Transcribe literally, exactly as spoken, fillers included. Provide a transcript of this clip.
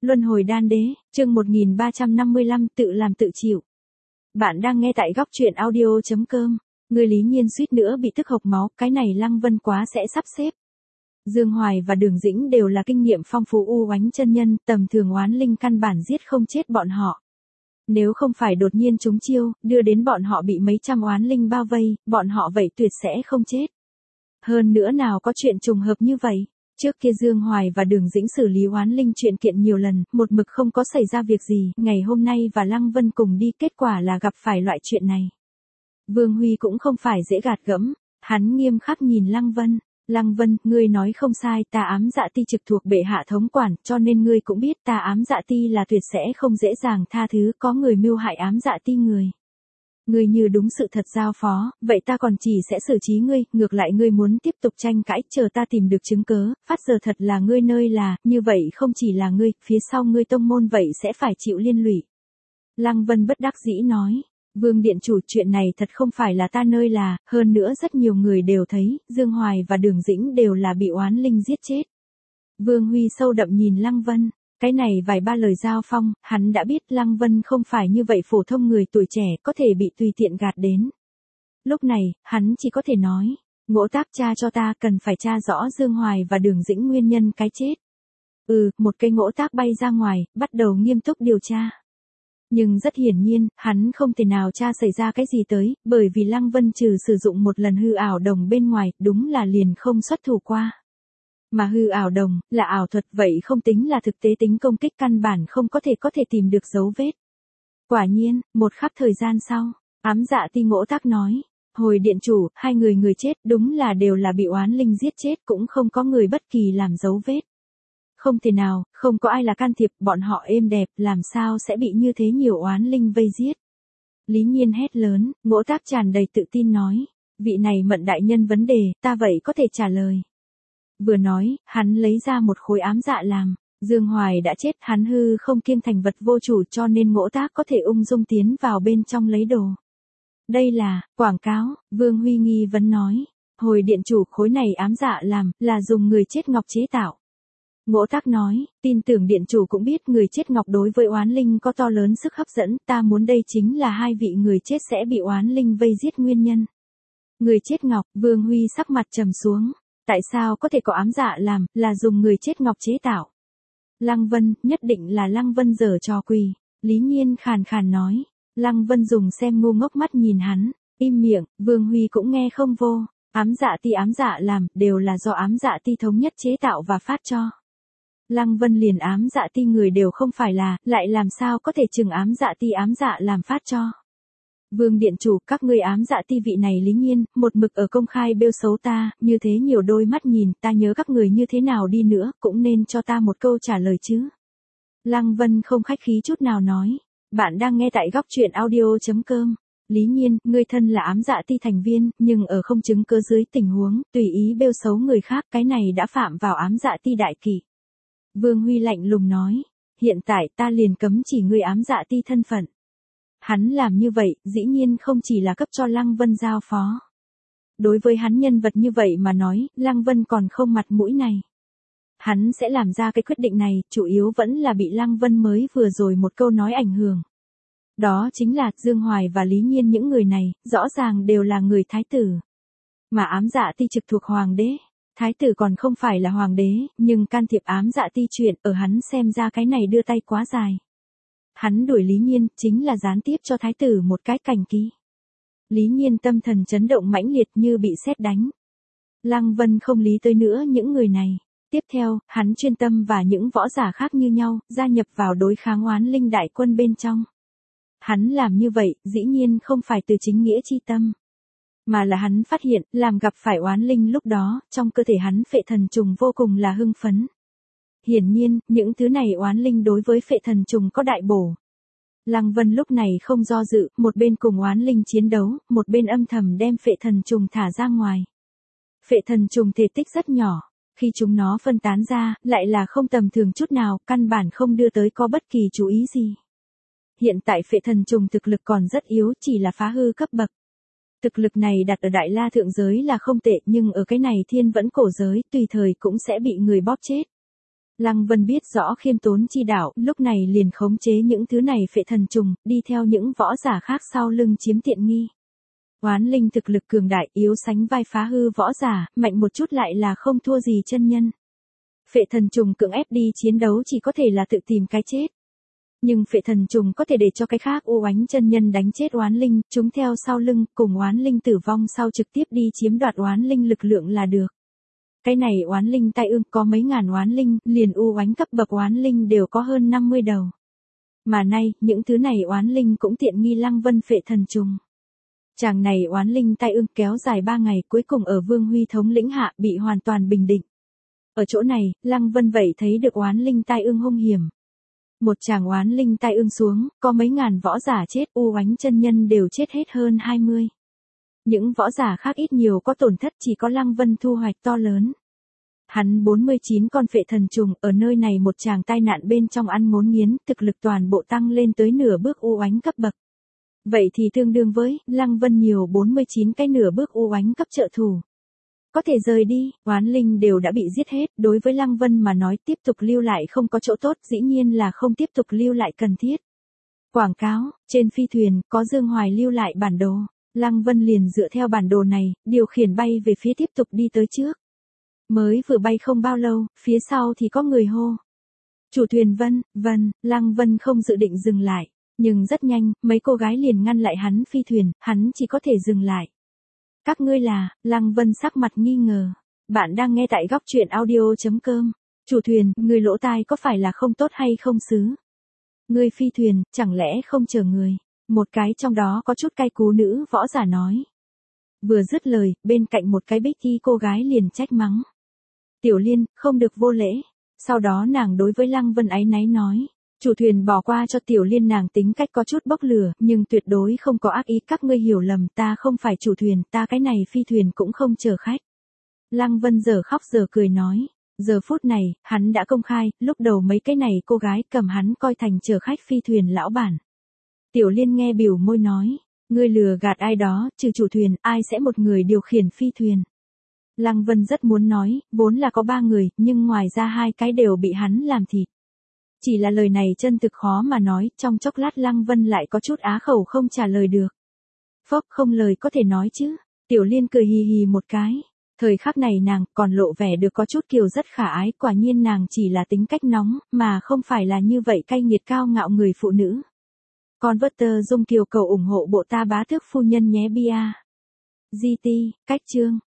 Luân hồi đan đế, chương một nghìn ba trăm năm mươi lăm tự làm tự chịu. Bạn đang nghe tại góc truyện audio.com. Người Lý Nhiên suýt nữa bị tức hộc máu, cái này Lăng Vân quá sẽ sắp xếp. Dương Hoài và Đường Dĩnh đều là kinh nghiệm phong phú u oánh chân nhân, tầm thường oán linh căn bản giết không chết bọn họ. Nếu không phải đột nhiên trúng chiêu, đưa đến bọn họ bị mấy trăm oán linh bao vây, bọn họ vậy tuyệt sẽ không chết. Hơn nữa nào có chuyện trùng hợp như vậy. Trước kia Dương Hoài và Đường Dĩnh xử lý oán linh chuyện kiện nhiều lần, một mực không có xảy ra việc gì, ngày hôm nay và Lăng Vân cùng đi, kết quả là gặp phải loại chuyện này. Vương Huy cũng không phải dễ gạt gẫm, hắn nghiêm khắc nhìn Lăng Vân. Lăng Vân, ngươi nói không sai, ta ám dạ ti trực thuộc bệ hạ thống quản, cho nên ngươi cũng biết ta ám dạ ti là tuyệt sẽ không dễ dàng tha thứ, có người mưu hại ám dạ ti người. Ngươi như đúng sự thật giao phó, vậy ta còn chỉ sẽ xử trí ngươi, ngược lại ngươi muốn tiếp tục tranh cãi, chờ ta tìm được chứng cớ, phát giờ thật là ngươi nơi là, như vậy không chỉ là ngươi, phía sau ngươi tông môn vậy sẽ phải chịu liên lụy. Lăng Vân bất đắc dĩ nói, Vương Điện Chủ, chuyện này thật không phải là ta nơi là, hơn nữa rất nhiều người đều thấy, Dương Hoài và Đường Dĩnh đều là bị oán linh giết chết. Vương Huy sâu đậm nhìn Lăng Vân. Cái này vài ba lời giao phong, hắn đã biết Lăng Vân không phải như vậy phổ thông người tuổi trẻ có thể bị tùy tiện gạt đến. Lúc này, hắn chỉ có thể nói, Ngỗ Tác tra cho ta, cần phải tra rõ Dương Hoài và Đường Dĩnh nguyên nhân cái chết. Ừ, một cây Ngỗ Tác bay ra ngoài, bắt đầu nghiêm túc điều tra. Nhưng rất hiển nhiên, hắn không thể nào tra xảy ra cái gì tới, bởi vì Lăng Vân trừ sử dụng một lần hư ảo đồng bên ngoài, đúng là liền không xuất thủ qua. Mà hư ảo đồng, là ảo thuật, vậy không tính là thực tế tính công kích, căn bản không có thể có thể tìm được dấu vết. Quả nhiên, một khắc thời gian sau, ám dạ ti Ngỗ Tác nói, hồi Điện Chủ, hai người người chết đúng là đều là bị oán linh giết chết, cũng không có người bất kỳ làm dấu vết. Không thể nào, không có ai là can thiệp, bọn họ êm đẹp, làm sao sẽ bị như thế nhiều oán linh vây giết. Lý Nhiên hét lớn, Ngỗ Tác tràn đầy tự tin nói, vị này Mận đại nhân vấn đề, ta vậy có thể trả lời. Vừa nói, hắn lấy ra một khối ám dạ làm, Dương Hoài đã chết, hắn hư không kiêng thành vật vô chủ, cho nên Ngỗ Tác có thể ung dung tiến vào bên trong lấy đồ. Đây là, quảng cáo, Vương Huy nghi vấn nói, hồi Điện Chủ, khối này ám dạ làm, là dùng người chết ngọc chế tạo. Ngỗ Tác nói, tin tưởng Điện Chủ cũng biết người chết ngọc đối với oán linh có to lớn sức hấp dẫn, ta muốn đây chính là hai vị người chết sẽ bị oán linh vây giết nguyên nhân. Người chết ngọc, Vương Huy sắc mặt trầm xuống. Tại sao có thể có ám dạ làm, là dùng người chết ngọc chế tạo? Lăng Vân, nhất định là Lăng Vân giở trò quỷ. Lý Nhiên khàn khàn nói. Lăng Vân dùng xem ngu ngốc mắt nhìn hắn, im miệng, Vương Huy cũng nghe không vô. Ám dạ ti ám dạ làm, đều là do ám dạ ti thống nhất chế tạo và phát cho. Lăng Vân liền ám dạ ti người đều không phải là, lại làm sao có thể chừng ám dạ ti ám dạ làm phát cho. Vương Điện Chủ, các ngươi ám dạ ti vị này Lý Nhiên, một mực ở công khai bêu xấu ta, như thế nhiều đôi mắt nhìn, ta nhớ các người như thế nào đi nữa, cũng nên cho ta một câu trả lời chứ. Lăng Vân không khách khí chút nào nói, bạn đang nghe tại góc truyện audio.com. Lý Nhiên, ngươi thân là ám dạ ti thành viên, nhưng ở không chứng cứ dưới tình huống, tùy ý bêu xấu người khác, cái này đã phạm vào ám dạ ti đại kỷ. Vương Huy lạnh lùng nói, hiện tại ta liền cấm chỉ ngươi ám dạ ti thân phận. Hắn làm như vậy, dĩ nhiên không chỉ là cấp cho Lăng Vân giao phó. Đối với hắn nhân vật như vậy mà nói, Lăng Vân còn không mặt mũi này. Hắn sẽ làm ra cái quyết định này, chủ yếu vẫn là bị Lăng Vân mới vừa rồi một câu nói ảnh hưởng. Đó chính là, Dương Hoài và Lý Nhiên những người này, rõ ràng đều là người thái tử. Mà ám dạ ti trực thuộc hoàng đế. Thái tử còn không phải là hoàng đế, nhưng can thiệp ám dạ ti chuyện, ở hắn xem ra cái này đưa tay quá dài. Hắn đuổi Lý Nhiên, chính là gián tiếp cho thái tử một cái cảnh ký. Lý Nhiên tâm thần chấn động mãnh liệt như bị sét đánh. Lăng Vân không lý tới nữa những người này. Tiếp theo, hắn chuyên tâm và những võ giả khác như nhau, gia nhập vào đối kháng oán linh đại quân bên trong. Hắn làm như vậy, dĩ nhiên không phải từ chính nghĩa chi tâm. Mà là hắn phát hiện, làm gặp phải oán linh lúc đó, trong cơ thể hắn phệ thần trùng vô cùng là hưng phấn. Hiển nhiên, những thứ này oán linh đối với phệ thần trùng có đại bổ. Lăng Vân lúc này không do dự, một bên cùng oán linh chiến đấu, một bên âm thầm đem phệ thần trùng thả ra ngoài. Phệ thần trùng thể tích rất nhỏ, khi chúng nó phân tán ra, lại là không tầm thường chút nào, căn bản không đưa tới có bất kỳ chú ý gì. Hiện tại phệ thần trùng thực lực còn rất yếu, chỉ là phá hư cấp bậc. Thực lực này đặt ở Đại La thượng giới là không tệ, nhưng ở cái này Thiên Vẫn cổ giới, tùy thời cũng sẽ bị người bóp chết. Lăng Vân biết rõ khiêm tốn chi đạo, lúc này liền khống chế những thứ này phệ thần trùng, đi theo những võ giả khác sau lưng chiếm tiện nghi. Oán linh thực lực cường đại, yếu sánh vai phá hư võ giả, mạnh một chút lại là không thua gì chân nhân. Phệ thần trùng cưỡng ép đi chiến đấu chỉ có thể là tự tìm cái chết. Nhưng phệ thần trùng có thể để cho cái khác u oánh chân nhân đánh chết oán linh, chúng theo sau lưng, cùng oán linh tử vong sau trực tiếp đi chiếm đoạt oán linh lực lượng là được. Cái này oán linh tai ương có mấy ngàn oán linh, liền u oánh cấp bậc oán linh đều có hơn năm mươi đầu. Mà nay, những thứ này oán linh cũng tiện nghi Lăng Vân phệ thần trùng. Chàng này oán linh tai ương kéo dài ba ngày cuối cùng ở Vương Huy thống lĩnh hạ bị hoàn toàn bình định. Ở chỗ này, Lăng Vân vậy thấy được oán linh tai ương hung hiểm. Một chàng oán linh tai ương xuống, có mấy ngàn võ giả chết, u oánh chân nhân đều chết hết hơn hai mươi. Những võ giả khác ít nhiều có tổn thất, chỉ có Lăng Vân thu hoạch to lớn. Hắn bốn mươi chín con phệ thần trùng ở nơi này một chàng tai nạn bên trong ăn ngốn nghiến, thực lực toàn bộ tăng lên tới nửa bước u oánh cấp bậc. Vậy thì tương đương với Lăng Vân nhiều bốn mươi chín cái nửa bước u oánh cấp trợ thủ. Có thể rời đi, oán linh đều đã bị giết hết, đối với Lăng Vân mà nói tiếp tục lưu lại không có chỗ tốt, dĩ nhiên là không tiếp tục lưu lại cần thiết. Quảng cáo, trên phi thuyền, có Dương Hoài lưu lại bản đồ. Lăng Vân liền dựa theo bản đồ này, điều khiển bay về phía tiếp tục đi tới trước. Mới vừa bay không bao lâu, phía sau thì có người hô. Chủ thuyền Vân, Vân, Lăng Vân không dự định dừng lại. Nhưng rất nhanh, mấy cô gái liền ngăn lại hắn phi thuyền, hắn chỉ có thể dừng lại. Các ngươi là, Lăng Vân sắc mặt nghi ngờ. Bạn đang nghe tại góc truyện audio chấm com. Chủ thuyền, người lỗ tai có phải là không tốt hay không xứ? Người phi thuyền, chẳng lẽ không chờ người? Một cái trong đó có chút cay cú nữ võ giả nói. Vừa dứt lời, bên cạnh một cái bích y cô gái liền trách mắng. Tiểu Liên, không được vô lễ. Sau đó nàng đối với Lăng Vân áy náy nói. Chủ thuyền bỏ qua cho Tiểu Liên, nàng tính cách có chút bốc lửa, nhưng tuyệt đối không có ác ý, các ngươi hiểu lầm, ta không phải chủ thuyền, ta cái này phi thuyền cũng không chở khách. Lăng Vân giờ khóc giờ cười nói, giờ phút này, hắn đã công khai, lúc đầu mấy cái này cô gái cầm hắn coi thành chở khách phi thuyền lão bản. Tiểu Liên nghe biểu môi nói, ngươi lừa gạt ai đó, trừ chủ thuyền, ai sẽ một người điều khiển phi thuyền. Lăng Vân rất muốn nói, vốn là có ba người, nhưng ngoài ra hai cái đều bị hắn làm thịt. Chỉ là lời này chân thực khó mà nói, trong chốc lát Lăng Vân lại có chút á khẩu không trả lời được. Phốc, không lời có thể nói chứ. Tiểu Liên cười hì hì một cái. Thời khắc này nàng còn lộ vẻ được có chút kiều rất khả ái, quả nhiên nàng chỉ là tính cách nóng, mà không phải là như vậy cay nghiệt cao ngạo người phụ nữ. Converter Dung Kiều cầu ủng hộ bộ ta bá tước phu nhân nhé bia. giê tê, cách chương.